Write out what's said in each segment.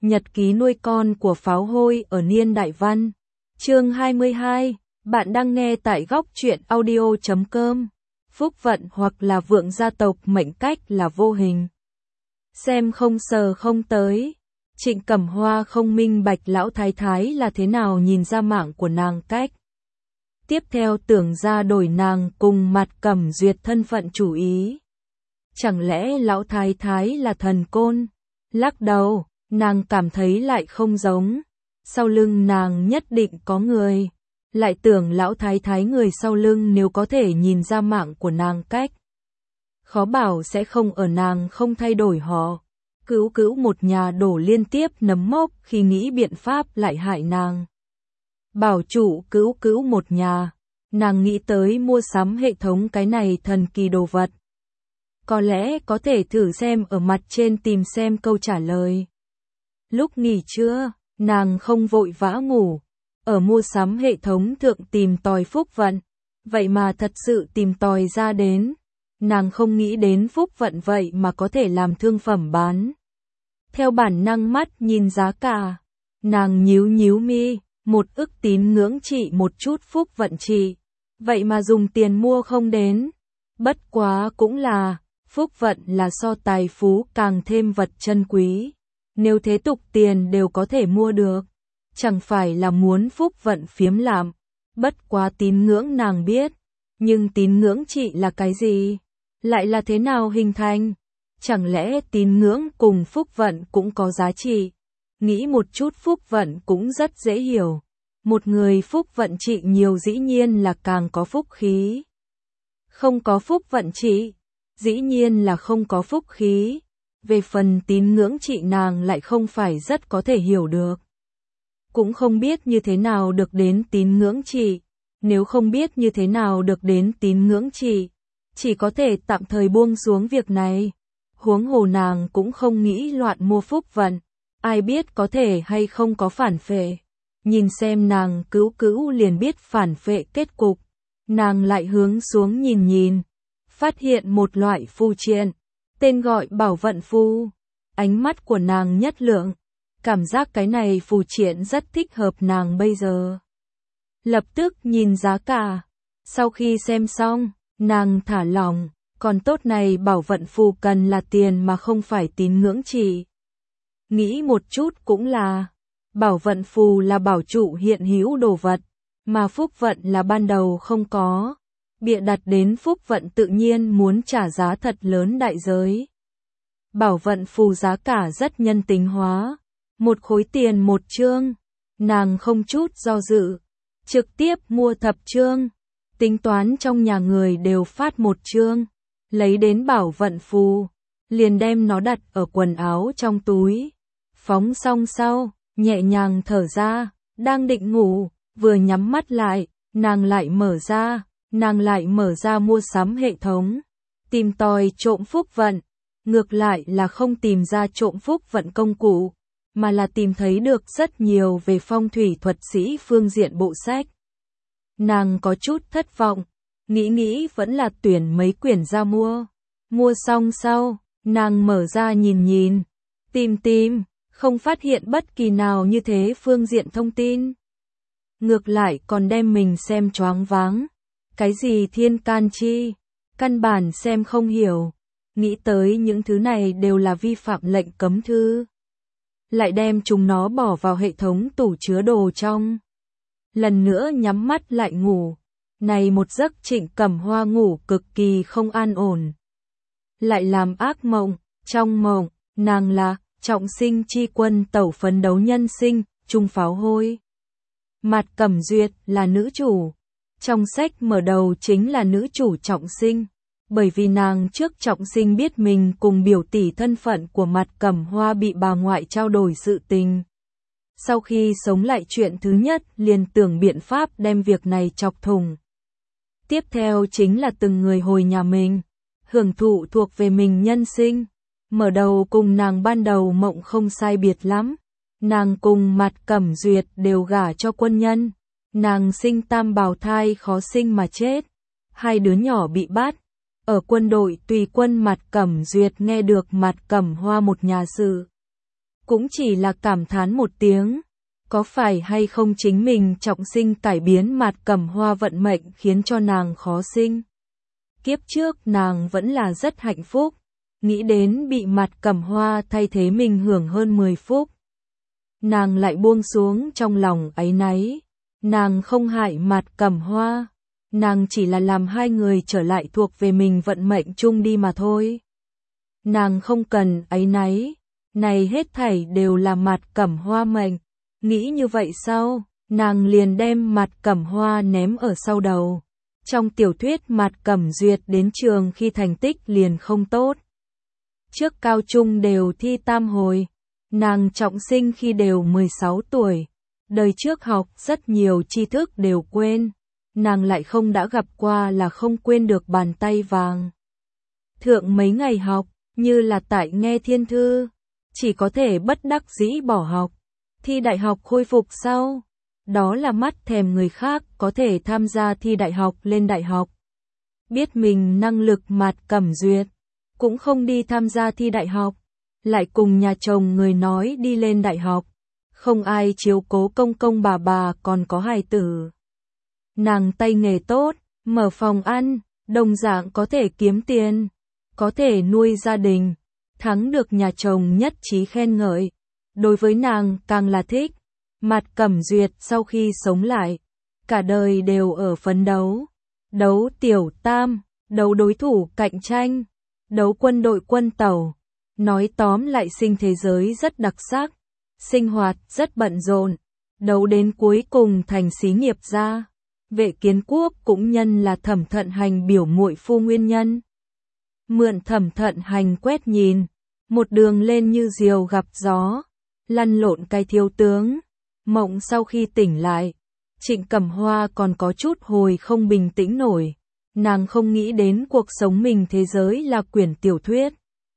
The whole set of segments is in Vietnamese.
Nhật ký nuôi con của pháo hôi ở Niên Đại Văn. Chương 22. Bạn đang nghe tại góc truyện audio.com. Phúc vận hoặc là vượng gia tộc mệnh cách là vô hình. Xem không sờ không tới. Trịnh Cẩm Hoa không minh bạch lão thái thái là thế nào nhìn ra mạng của nàng cách. Tiếp theo tưởng ra đổi nàng cùng Mặt Cẩm Duyệt thân phận chủ ý. Chẳng lẽ lão thái thái là thần côn? Lắc đầu, nàng cảm thấy lại không giống. Sau lưng nàng nhất định có người. Lại tưởng lão thái thái người sau lưng nếu có thể nhìn ra mạng của nàng cách. Khó bảo sẽ không ở nàng không thay đổi họ. Cữu một nhà đổ liên tiếp nấm mốc khi nghĩ biện pháp lại hại nàng. Bảo chủ cữu một nhà. Nàng nghĩ tới mua sắm hệ thống cái này thần kỳ đồ vật. Có lẽ có thể thử xem ở mặt trên tìm xem câu trả lời. Lúc nghỉ trưa, nàng không vội vã ngủ. Ở mua sắm hệ thống thượng tìm tòi phúc vận. Vậy mà thật sự tìm tòi ra đến. Nàng không nghĩ đến phúc vận vậy mà có thể làm thương phẩm bán. Theo bản năng mắt nhìn giá cả. Nàng nhíu mi, 1 ức tín ngưỡng trị một chút phúc vận trị. Vậy mà dùng tiền mua không đến. Bất quá cũng là, phúc vận là so tài phú càng thêm vật chân quý. Nếu thế tục tiền đều có thể mua được. Chẳng phải là muốn phúc vận phiếm lạm. Bất quá tín ngưỡng nàng biết. Nhưng tín ngưỡng trị là cái gì? Lại là thế nào hình thành? Chẳng lẽ tín ngưỡng cùng phúc vận cũng có giá trị? Nghĩ một chút phúc vận cũng rất dễ hiểu. Một người phúc vận trị nhiều dĩ nhiên là càng có phúc khí. Không có phúc vận trị, dĩ nhiên là không có phúc khí. Về phần tín ngưỡng trị nàng lại không phải rất có thể hiểu được. Cũng không biết như thế nào được đến tín ngưỡng trị. Nếu không biết như thế nào được đến tín ngưỡng trị, chỉ có thể tạm thời buông xuống việc này. Huống hồ nàng cũng không nghĩ loạn mua phúc vận. Ai biết có thể hay không có phản phệ. Nhìn xem nàng cữu liền biết phản phệ kết cục. Nàng lại hướng xuống nhìn. Phát hiện một loại phù triện. Tên gọi bảo vận phù. Ánh mắt của nàng nhất lượng. Cảm giác cái này phù triện rất thích hợp nàng bây giờ. Lập tức nhìn giá cả. Sau khi xem xong, nàng thả lỏng. Còn tốt này bảo vận phù cần là tiền mà không phải tín ngưỡng trị. Nghĩ một chút cũng là. Bảo vận phù là bảo trụ hiện hữu đồ vật. Mà phúc vận là ban đầu không có. Bịa đặt đến phúc vận tự nhiên muốn trả giá thật lớn đại giới. Bảo vận phù giá cả rất nhân tính hóa. 1 khối tiền 1 chương. Nàng không chút do dự. Trực tiếp mua thập chương. Tính toán trong nhà người đều phát 1 chương. Lấy đến bảo vận phù. Liền đem nó đặt ở quần áo trong túi. Phóng xong sau, nhẹ nhàng thở ra. Đang định ngủ, vừa nhắm mắt lại, nàng lại mở ra mua sắm hệ thống. Tìm tòi trộm phúc vận. Ngược lại là không tìm ra trộm phúc vận công cụ, mà là tìm thấy được rất nhiều về phong thủy thuật sĩ phương diện bộ sách. Nàng có chút thất vọng, nghĩ vẫn là tuyển mấy quyển ra mua. Mua xong sau, nàng mở ra nhìn, tìm, không phát hiện bất kỳ nào như thế phương diện thông tin. Ngược lại còn đem mình xem choáng váng. Cái gì thiên can chi, căn bản xem không hiểu. Nghĩ tới những thứ này đều là vi phạm lệnh cấm thư. Lại đem chúng nó bỏ vào hệ thống tủ chứa đồ trong. Lần nữa nhắm mắt lại ngủ. Này một giấc Trịnh Cẩm Hoa ngủ cực kỳ không an ổn. Lại làm ác mộng, trong mộng, nàng là trọng sinh chi quân tẩu phấn đấu nhân sinh, trung pháo hôi. Mặt Cẩm Duyệt là nữ chủ. Trong sách mở đầu chính là nữ chủ trọng sinh. Bởi vì nàng trước trọng sinh biết mình cùng biểu tỷ thân phận của Mặt Cẩm Hoa bị bà ngoại trao đổi sự tình. Sau khi sống lại chuyện thứ nhất liền tưởng biện pháp đem việc này chọc thủng. Tiếp theo chính là từng người hồi nhà mình, hưởng thụ thuộc về mình nhân sinh. Mở đầu cùng nàng ban đầu mộng không sai biệt lắm. Nàng cùng Mặt Cẩm Duyệt đều gả cho quân nhân. Nàng sinh tam bào thai khó sinh mà chết. 2 đứa nhỏ bị bắt. Ở quân đội tùy quân Mặt Cẩm Duyệt nghe được Mặt Cẩm Hoa một nhà sự cũng chỉ là cảm thán một tiếng. Có phải hay không chính mình trọng sinh cải biến Mạt Cẩm Hoa vận mệnh khiến cho nàng khó sinh? Kiếp trước nàng vẫn là rất hạnh phúc, nghĩ đến bị Mạt Cẩm Hoa thay thế mình hưởng hơn 10 phút. Nàng lại buông xuống trong lòng áy náy, nàng không hại Mạt Cẩm Hoa, nàng chỉ là làm hai người trở lại thuộc về mình vận mệnh chung đi mà thôi. Nàng không cần áy náy, này hết thảy đều là Mạt Cẩm Hoa mệnh. Nghĩ như vậy sao, nàng liền đem Mạt Cẩm Hoa ném ở sau đầu. Trong tiểu thuyết Mạt Cẩm Duyệt đến trường khi thành tích liền không tốt. Trước cao trung đều thi tam hồi, nàng trọng sinh khi đều 16 tuổi. Đời trước học rất nhiều tri thức đều quên, nàng lại không đã gặp qua là không quên được bàn tay vàng. Thượng mấy ngày học, như là tại nghe thiên thư, chỉ có thể bất đắc dĩ bỏ học. Thi đại học khôi phục sau, đó là mắt thèm người khác có thể tham gia thi đại học lên đại học. Biết mình năng lực Mạt Cẩm Duyệt, cũng không đi tham gia thi đại học, lại cùng nhà chồng người nói đi lên đại học. Không ai chiếu cố công công bà còn có hài tử. Nàng tay nghề tốt, mở phòng ăn, đồng dạng có thể kiếm tiền, có thể nuôi gia đình, thắng được nhà chồng nhất trí khen ngợi. Đối với nàng càng là thích. Mạt Cẩm Duyệt sau khi sống lại, cả đời đều ở phấn đấu. Đấu tiểu tam, đấu đối thủ cạnh tranh, đấu quân đội quân tàu. Nói tóm lại sinh thế giới rất đặc sắc, sinh hoạt rất bận rộn, đấu đến cuối cùng thành xí nghiệp gia. Vệ Kiến Quốc cũng nhân là Thẩm Thận Hành biểu muội phu nguyên nhân. Mượn Thẩm Thận Hành quét nhìn, một đường lên như diều gặp gió. Lăn lộn cái thiếu tướng, mộng sau khi tỉnh lại, Trịnh Cẩm Hoa còn có chút hồi không bình tĩnh nổi, nàng không nghĩ đến cuộc sống mình thế giới là quyển tiểu thuyết,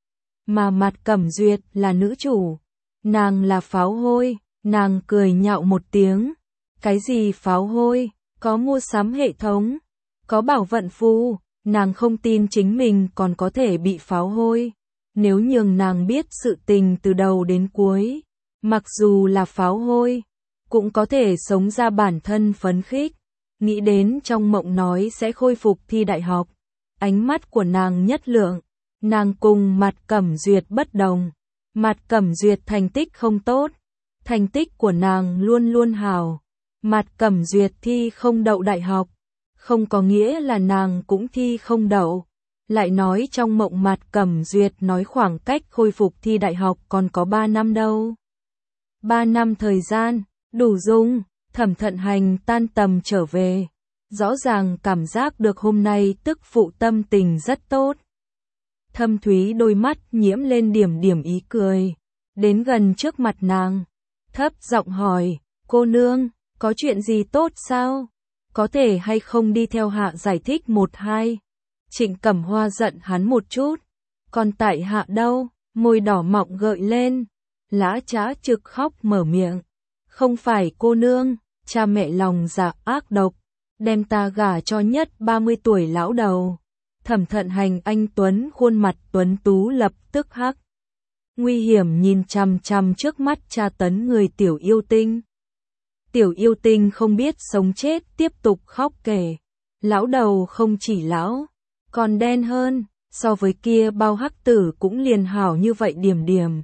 mà Mạt Cẩm Duyệt là nữ chủ, nàng là pháo hôi, nàng cười nhạo một tiếng, cái gì pháo hôi, có mua sắm hệ thống, có bảo vận phù, nàng không tin chính mình còn có thể bị pháo hôi, nếu nhường nàng biết sự tình từ đầu đến cuối. Mặc dù là pháo hôi, cũng có thể sống ra bản thân phấn khích, nghĩ đến trong mộng nói sẽ khôi phục thi đại học. Ánh mắt của nàng nhất lượng, nàng cùng Mạt Cẩm Duyệt bất đồng. Mạt Cẩm Duyệt thành tích không tốt, thành tích của nàng luôn luôn hào. Mạt Cẩm Duyệt thi không đậu đại học, không có nghĩa là nàng cũng thi không đậu. Lại nói trong mộng Mạt Cẩm Duyệt nói khoảng cách khôi phục thi đại học còn có 3 năm đâu. 3 năm thời gian, đủ dùng. Thẩm Thận Hành tan tầm trở về, rõ ràng cảm giác được hôm nay tức phụ tâm tình rất tốt. Thâm thúy đôi mắt nhiễm lên điểm điểm ý cười, đến gần trước mặt nàng, thấp giọng hỏi, cô nương, có chuyện gì tốt sao? Có thể hay không đi theo hạ giải thích một hai? Trịnh Cẩm Hoa giận hắn một chút, còn tại hạ đâu? Môi đỏ mọng gợi lên, lã chã trực khóc mở miệng, không phải cô nương, cha mẹ lòng dạ ác độc, đem ta gả cho nhất 30 tuổi lão đầu. Thẩm Thận Hành anh tuấn khuôn mặt tuấn tú lập tức hắc. Nguy hiểm nhìn chằm chằm trước mắt tra tấn người tiểu yêu tinh. Tiểu yêu tinh không biết sống chết tiếp tục khóc kể. Lão đầu không chỉ lão, còn đen hơn, so với kia bao hắc tử cũng liền hảo như vậy điểm điểm.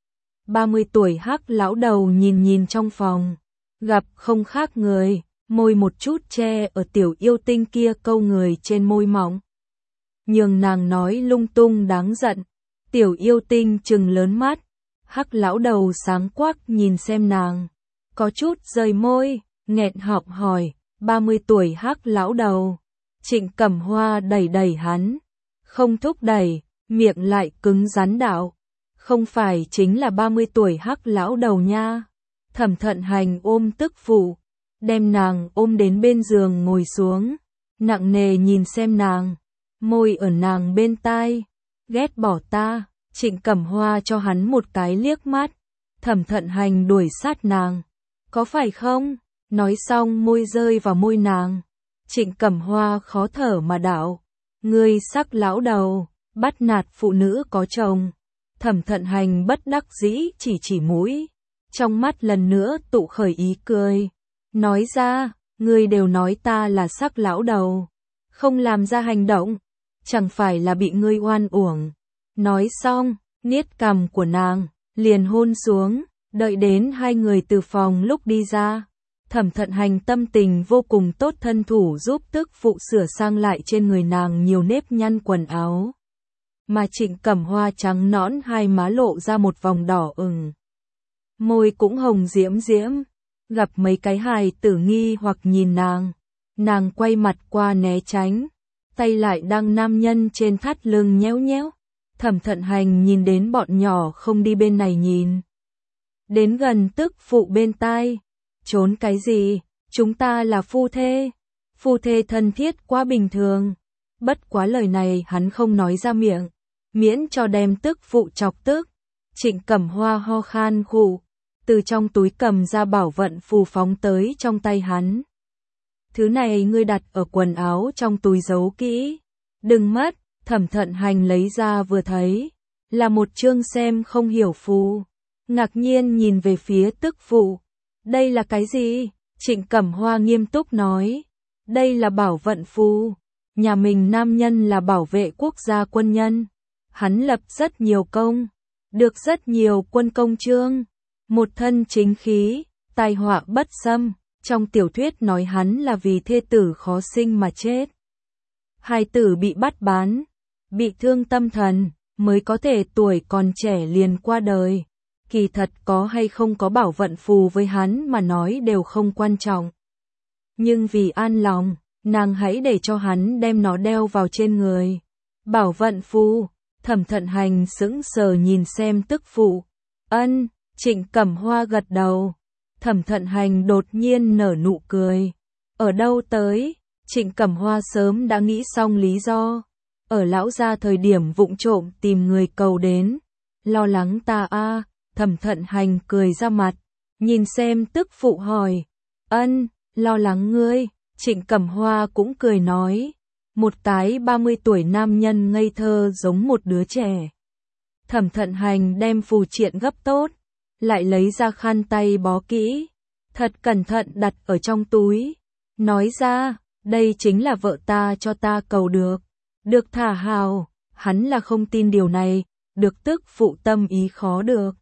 30 tuổi hắc lão đầu nhìn trong phòng, gặp không khác người, môi một chút che ở tiểu yêu tinh kia câu người trên môi mỏng. Nhường nàng nói lung tung đáng giận, tiểu yêu tinh trừng lớn mắt, hắc lão đầu sáng quắc nhìn xem nàng, có chút rời môi, nghẹn họng hỏi, 30 tuổi hắc lão đầu. Trịnh Cẩm Hoa đẩy đẩy hắn, không thúc đẩy, miệng lại cứng rắn đạo, không phải chính là 30 tuổi hắc lão đầu nha. Thẩm Thận Hành ôm tức phụ, đem nàng ôm đến bên giường ngồi xuống, nặng nề nhìn xem nàng, môi ở nàng bên tai, ghét bỏ ta. Trịnh Cẩm Hoa cho hắn một cái liếc mắt, Thẩm Thận Hành đuổi sát nàng, có phải không? Nói xong môi rơi vào môi nàng, Trịnh Cẩm Hoa khó thở mà đạo, ngươi sắc lão đầu, bắt nạt phụ nữ có chồng. Thẩm Thận Hành bất đắc dĩ chỉ mũi, trong mắt lần nữa tụ khởi ý cười, nói ra, ngươi đều nói ta là sắc lão đầu, không làm ra hành động, chẳng phải là bị ngươi oan uổng. Nói xong, niết cằm của nàng, liền hôn xuống, đợi đến hai người từ phòng lúc đi ra. Thẩm Thận Hành tâm tình vô cùng tốt, thân thủ giúp tức phụ sửa sang lại trên người nàng nhiều nếp nhăn quần áo. Mà Trịnh Cẩm Hoa trắng nõn hai má lộ ra một vòng đỏ ửng. Môi cũng hồng diễm diễm, gặp mấy cái hài tử nghi hoặc nhìn nàng quay mặt qua né tránh, tay lại đang nam nhân trên thắt lưng nhéo nhéo. Thẩm Thận Hành nhìn đến bọn nhỏ không đi bên này nhìn. Đến gần tức phụ bên tai, trốn cái gì, chúng ta là phu thê thân thiết quá bình thường. Bất quá lời này hắn không nói ra miệng, miễn cho đem tức phụ chọc tức. Trịnh Cẩm Hoa ho khan khụ, từ trong túi cầm ra bảo vận phù phóng tới trong tay hắn. Thứ này ngươi đặt ở quần áo trong túi giấu kỹ, đừng mất. Thẩm Thận Hành lấy ra vừa thấy, là một chương xem không hiểu phù, ngạc nhiên nhìn về phía tức phụ. Đây là cái gì? Trịnh Cẩm Hoa nghiêm túc nói, đây là bảo vận phù, nhà mình nam nhân là bảo vệ quốc gia quân nhân, hắn lập rất nhiều công, được rất nhiều quân công chương, một thân chính khí, tai họa bất xâm. Trong tiểu thuyết nói hắn là vì thê tử khó sinh mà chết, hài tử bị bắt bán, bị thương tâm thần, mới có thể tuổi còn trẻ liền qua đời. Kỳ thật có hay không có bảo vận phù với hắn mà nói đều không quan trọng. Nhưng vì an lòng, nàng hãy để cho hắn đem nó đeo vào trên người. Bảo vận phù, Thẩm Thận Hành sững sờ nhìn xem tức phụ. Ân, Trịnh Cẩm Hoa gật đầu. Thẩm Thận Hành đột nhiên nở nụ cười. Ở đâu tới? Trịnh Cẩm Hoa sớm đã nghĩ xong lý do. Ở lão gia thời điểm vụng trộm tìm người cầu đến. Lo lắng ta a. Thẩm Thận Hành cười ra mặt, nhìn xem tức phụ hỏi. Ân, lo lắng ngươi. Trịnh Cẩm Hoa cũng cười nói. Một cái 30 tuổi nam nhân ngây thơ giống một đứa trẻ. Thẩm Thận Hành đem phù triện gấp tốt, lại lấy ra khăn tay bó kỹ, thật cẩn thận đặt ở trong túi. Nói ra, đây chính là vợ ta cho ta cầu được. Được thả hào, hắn là không tin điều này, được tức phụ tâm ý khó được.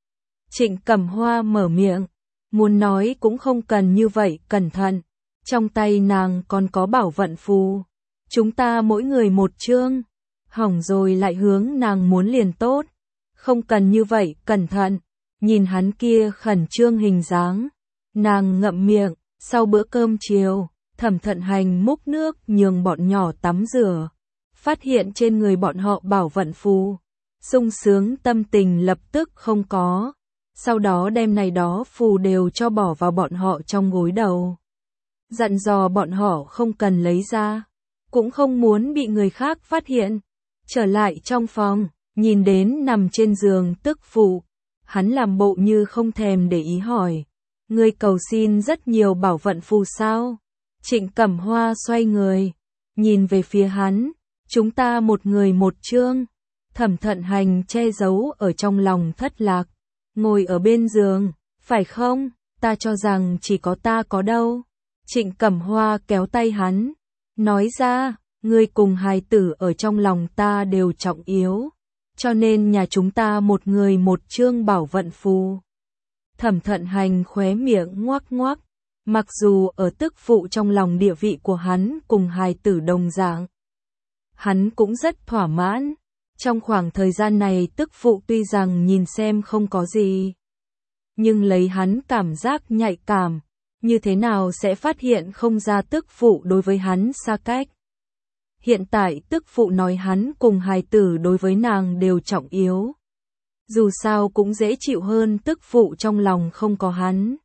Trịnh Cẩm Hoa mở miệng, muốn nói cũng không cần như vậy cẩn thận, trong tay nàng còn có bảo vận phù. Chúng ta mỗi người một chương, hỏng rồi lại hướng nàng muốn liền tốt, không cần như vậy cẩn thận. Nhìn hắn kia khẩn trương hình dáng, nàng ngậm miệng. Sau bữa cơm chiều, Thẩm Thận Hành múc nước nhường bọn nhỏ tắm rửa, phát hiện trên người bọn họ bảo vận phù, sung sướng tâm tình lập tức không có. Sau đó đem này đó phù đều cho bỏ vào bọn họ trong gối đầu, dặn dò bọn họ không cần lấy ra, cũng không muốn bị người khác phát hiện. Trở lại trong phòng, nhìn đến nằm trên giường tức phụ, hắn làm bộ như không thèm để ý hỏi, ngươi cầu xin rất nhiều bảo vận phù sao? Trịnh Cẩm Hoa xoay người, nhìn về phía hắn, chúng ta một người một chương. Thẩm Thận Hành che giấu ở trong lòng thất lạc, ngồi ở bên giường, phải không? Ta cho rằng chỉ có ta có đâu. Trịnh Cẩm Hoa kéo tay hắn, nói ra, ngươi cùng hài tử ở trong lòng ta đều trọng yếu, cho nên nhà chúng ta một người một chương bảo vận phù. Thẩm Thận Hành khóe miệng ngoác ngoác, mặc dù ở tức phụ trong lòng địa vị của hắn cùng hài tử đồng dạng, hắn cũng rất thỏa mãn. Trong khoảng thời gian này tức phụ tuy rằng nhìn xem không có gì, nhưng lấy hắn cảm giác nhạy cảm, như thế nào sẽ phát hiện không ra tức phụ đối với hắn xa cách. Hiện tại tức phụ nói hắn cùng hài tử đối với nàng đều trọng yếu. Dù sao cũng dễ chịu hơn tức phụ trong lòng không có hắn.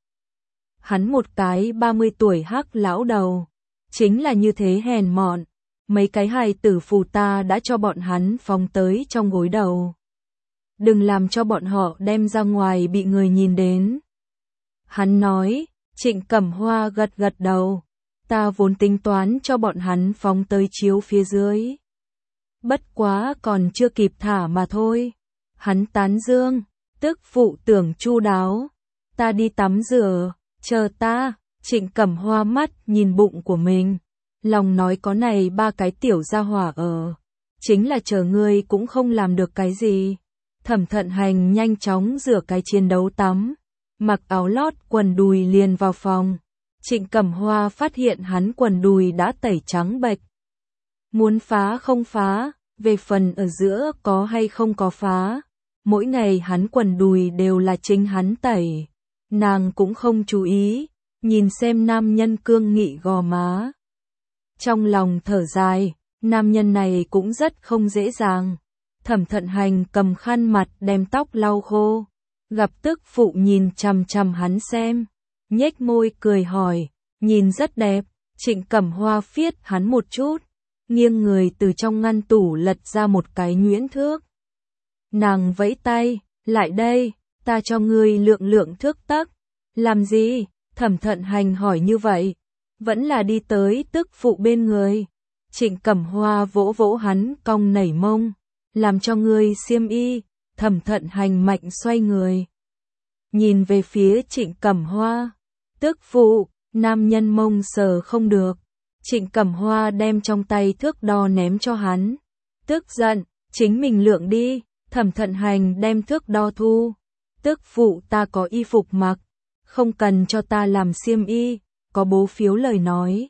Hắn một cái 30 tuổi hắc lão đầu, chính là như thế hèn mọn. Mấy cái hài tử phù ta đã cho bọn hắn phóng tới trong gối đầu. Đừng làm cho bọn họ đem ra ngoài bị người nhìn đến. Hắn nói. Trịnh Cẩm Hoa gật gật đầu. Ta vốn tính toán cho bọn hắn phóng tới chiếu phía dưới. Bất quá còn chưa kịp thả mà thôi. Hắn tán dương, tức phụ tưởng chu đáo. Ta đi tắm rửa, chờ ta. Trịnh Cẩm Hoa mắt nhìn bụng của mình. Lòng nói có này ba cái tiểu gia hỏa ở. Chính là chờ ngươi cũng không làm được cái gì. Thẩm Thận Hành nhanh chóng rửa cái chiến đấu tắm. Mặc áo lót quần đùi liền vào phòng. Trịnh Cẩm Hoa phát hiện hắn quần đùi đã tẩy trắng bệch. Muốn phá không phá, về phần ở giữa có hay không có phá. Mỗi ngày hắn quần đùi đều là chính hắn tẩy. Nàng cũng không chú ý, nhìn xem nam nhân cương nghị gò má. Trong lòng thở dài, nam nhân này cũng rất không dễ dàng. Thẩm Thận Hành cầm khăn mặt đem tóc lau khô. Gặp tức phụ nhìn chằm chằm hắn xem. Nhếch môi cười hỏi, nhìn rất đẹp. Trịnh Cẩm Hoa phiết hắn một chút. Nghiêng người từ trong ngăn tủ lật ra một cái nhuyễn thước. Nàng vẫy tay, lại đây, ta cho ngươi lượng lượng thước tấc. Làm gì? Thẩm Thận Hành hỏi như vậy. Vẫn là đi tới tức phụ bên người. Trịnh Cẩm Hoa vỗ vỗ hắn cong nảy mông. Làm cho ngươi xiêm y. Thẩm Thận Hành mạnh xoay người. Nhìn về phía Trịnh Cẩm Hoa. Tức phụ, nam nhân mông sờ không được. Trịnh Cẩm Hoa đem trong tay thước đo ném cho hắn. Tức giận, chính mình lượng đi. Thẩm Thận Hành đem thước đo thu. Tức phụ ta có y phục mặc. Không cần cho ta làm xiêm y. Có bố phiếu lời nói.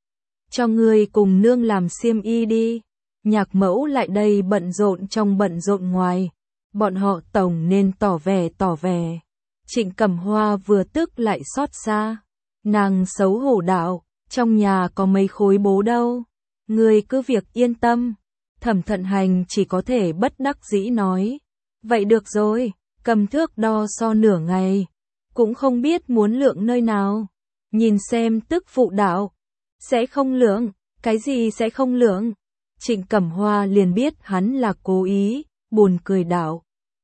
Cho ngươi cùng nương làm xiêm y đi. Nhạc mẫu lại đây bận rộn trong bận rộn ngoài. Bọn họ tổng nên tỏ vẻ. Trịnh Cẩm Hoa vừa tức lại xót xa. Nàng xấu hổ đạo, trong nhà có mấy khối bố đâu. Ngươi cứ việc yên tâm. Thẩm Thận Hành chỉ có thể bất đắc dĩ nói. Vậy được rồi, cầm thước đo so nửa ngày. Cũng không biết muốn lượng nơi nào. Nhìn xem tức phụ đạo. Sẽ không lượng, cái gì sẽ không lượng. Trịnh Cẩm Hoa liền biết hắn là cố ý, buồn cười đạo.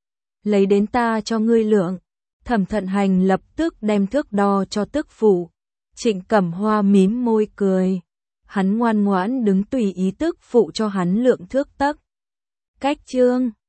Lấy đến ta cho ngươi lượng. Thẩm Thận Hành lập tức đem thước đo cho tức phụ. Trịnh Cẩm Hoa mím môi cười. Hắn ngoan ngoãn đứng tùy ý tức phụ cho hắn lượng thước tấc. Cách chương